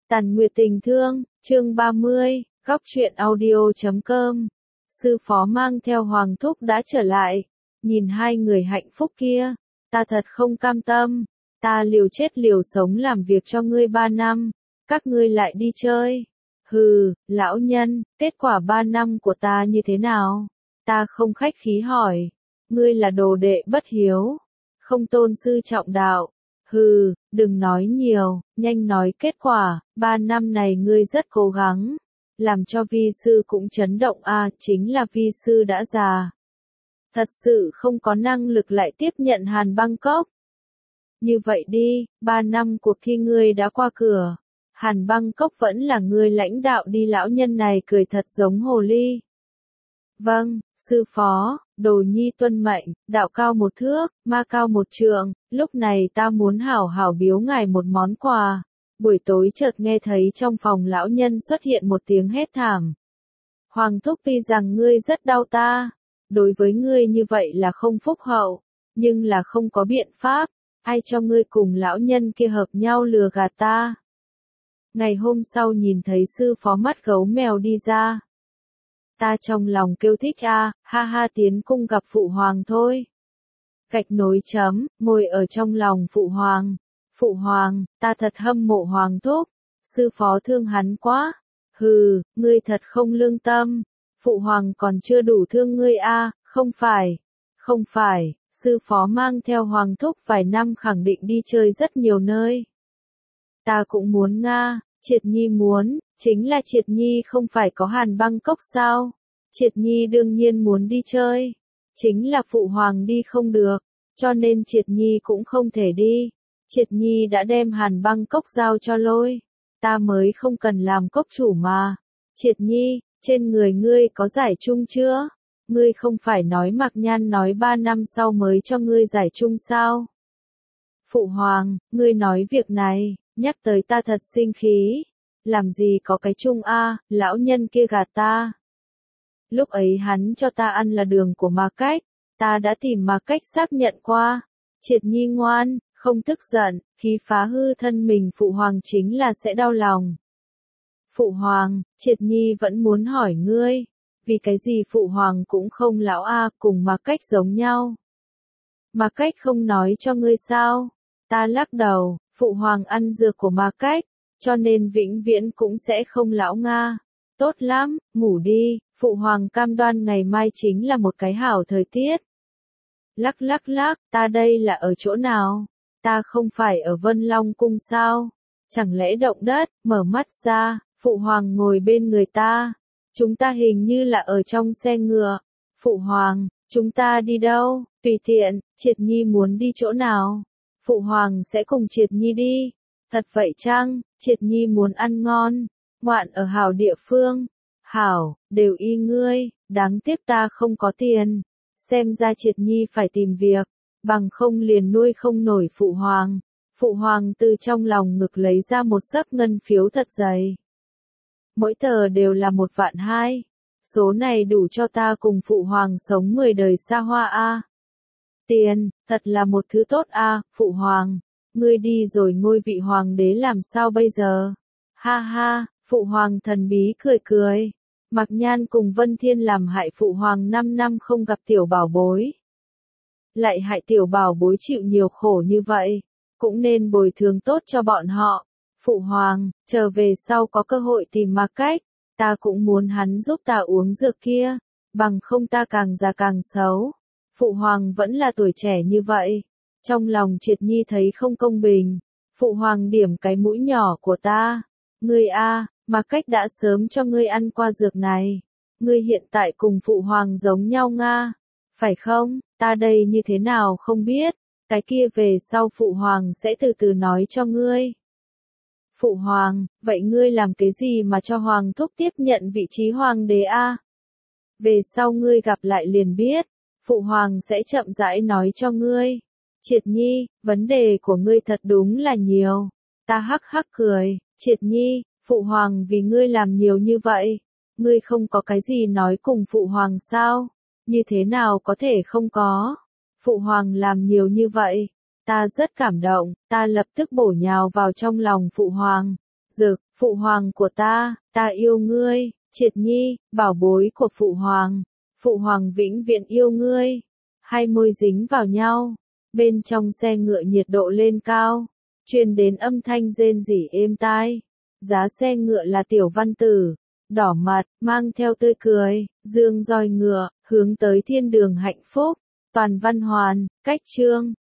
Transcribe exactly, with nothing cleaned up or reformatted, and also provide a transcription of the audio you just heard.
Tàn Nguyệt tình thương, chương ba mươi, góc truyện audio chấm com. Sư phó mang theo Hoàng Thúc đã trở lại, nhìn hai người hạnh phúc kia, ta thật không cam tâm, ta liều chết liều sống làm việc cho ngươi ba năm, các ngươi lại đi chơi. Hừ, lão nhân, kết quả ba năm của ta như thế nào? Ta không khách khí hỏi, ngươi là đồ đệ bất hiếu, không tôn sư trọng đạo. Hừ, đừng nói nhiều, nhanh nói kết quả, ba năm này ngươi rất cố gắng, làm cho vi sư cũng chấn động a, à, chính là vi sư đã già. Thật sự không có năng lực lại tiếp nhận Hàn Băng Cốc. Như vậy đi, ba năm cuộc thi ngươi đã qua cửa, Hàn Băng Cốc vẫn là ngươi lãnh đạo đi, lão nhân này cười thật giống hồ ly. Vâng, sư phó, đồ nhi tuân mệnh, đạo cao một thước, ma cao một trượng, lúc này ta muốn hảo hảo biếu ngài một món quà. Buổi tối chợt nghe thấy trong phòng lão nhân xuất hiện một tiếng hét thảm. Hoàng Thúc tuy rằng ngươi rất đau ta, đối với ngươi như vậy là không phúc hậu, nhưng là không có biện pháp, ai cho ngươi cùng lão nhân kia hợp nhau lừa gạt ta. Ngày hôm sau nhìn thấy sư phó mắt gấu mèo đi ra. Ta trong lòng kêu thích a, à, ha ha, tiến cung gặp phụ hoàng thôi. Gạch nối chấm, ngồi ở trong lòng phụ hoàng. Phụ hoàng, ta thật hâm mộ Hoàng Thúc, sư phó thương hắn quá. Hừ, ngươi thật không lương tâm, phụ hoàng còn chưa đủ thương ngươi a, à, không phải, không phải, sư phó mang theo Hoàng Thúc vài năm khẳng định đi chơi rất nhiều nơi. Ta cũng muốn nga, Triệt Nhi muốn, chính là Triệt Nhi không phải có Hàn Băng Cốc sao? Triệt Nhi đương nhiên muốn đi chơi, chính là phụ hoàng đi không được, cho nên Triệt Nhi cũng không thể đi. Triệt Nhi đã đem Hàn Băng Cốc giao cho Lôi, ta mới không cần làm cốc chủ mà. Triệt Nhi, trên người ngươi có giải chung chưa? Ngươi không phải nói Mạc Nhan nói ba năm sau mới cho ngươi giải chung sao? Phụ hoàng, ngươi nói việc này, nhắc tới ta thật sinh khí. Làm gì có cái chung a, lão nhân kia gạt ta. Lúc ấy hắn cho ta ăn là đường của Ma Cách, ta đã tìm Ma Cách xác nhận qua. Triệt Nhi ngoan, không tức giận, khi phá hư thân mình phụ hoàng chính là sẽ đau lòng. Phụ hoàng, Triệt Nhi vẫn muốn hỏi ngươi, vì cái gì phụ hoàng cũng không lão a, cùng Ma Cách giống nhau. Ma Cách không nói cho ngươi sao? Ta lắc đầu, phụ hoàng ăn dược của Ma Cách, cho nên vĩnh viễn cũng sẽ không lão nga. Tốt lắm, ngủ đi, phụ hoàng cam đoan ngày mai chính là một cái hảo thời tiết. Lắc lắc lắc, ta đây là ở chỗ nào? Ta không phải ở Vân Long Cung sao? Chẳng lẽ động đất, mở mắt ra, phụ hoàng ngồi bên người ta. Chúng ta hình như là ở trong xe ngựa. Phụ hoàng, chúng ta đi đâu? Tùy tiện, Triệt Nhi muốn đi chỗ nào? Phụ hoàng sẽ cùng Triệt Nhi đi. Thật vậy chăng? Triệt Nhi muốn ăn ngon, ngoạn ở hảo địa phương. Hảo, đều y ngươi, đáng tiếc ta không có tiền. Xem ra Triệt Nhi phải tìm việc, bằng không liền nuôi không nổi phụ hoàng. Phụ hoàng từ trong lòng ngực lấy ra một xấp ngân phiếu thật dày. Mỗi tờ đều là một vạn hai. Số này đủ cho ta cùng phụ hoàng sống mười đời xa hoa a. Tiền, thật là một thứ tốt a, phụ hoàng. Ngươi đi rồi ngôi vị hoàng đế làm sao bây giờ? Ha ha, phụ hoàng thần bí cười cười. Mạc Nhan cùng Vân Thiên làm hại phụ hoàng năm năm không gặp tiểu bảo bối. Lại hại tiểu bảo bối chịu nhiều khổ như vậy, cũng nên bồi thường tốt cho bọn họ. Phụ hoàng, trở về sau có cơ hội tìm Ma Cách, ta cũng muốn hắn giúp ta uống dược kia, bằng không ta càng già càng xấu. Phụ hoàng vẫn là tuổi trẻ như vậy. Trong lòng Triệt Nhi thấy không công bình. Phụ hoàng điểm cái mũi nhỏ của ta. Ngươi a, Ma Cách đã sớm cho ngươi ăn qua dược này. Ngươi hiện tại cùng phụ hoàng giống nhau nga. Phải không? Ta đây như thế nào không biết. Cái kia về sau phụ hoàng sẽ từ từ nói cho ngươi. Phụ hoàng, vậy ngươi làm cái gì mà cho Hoàng Thúc tiếp nhận vị trí hoàng đế a? Về sau ngươi gặp lại liền biết. Phụ hoàng sẽ chậm rãi nói cho ngươi. Triệt Nhi, vấn đề của ngươi thật đúng là nhiều. Ta hắc hắc cười, Triệt Nhi, phụ hoàng vì ngươi làm nhiều như vậy. Ngươi không có cái gì nói cùng phụ hoàng sao? Như thế nào có thể không có? Phụ hoàng làm nhiều như vậy. Ta rất cảm động, ta lập tức bổ nhào vào trong lòng phụ hoàng. rực, phụ hoàng của ta, ta yêu ngươi, Triệt Nhi, bảo bối của phụ hoàng, phụ hoàng vĩnh viễn yêu ngươi. Hai môi dính vào nhau, bên trong xe ngựa nhiệt độ lên cao, truyền đến âm thanh rên rỉ êm tai. Giá xe ngựa là Tiểu Văn Tử, đỏ mặt, mang theo tươi cười, dương roi ngựa, hướng tới thiên đường hạnh phúc. Toàn văn hoàn, cách chương.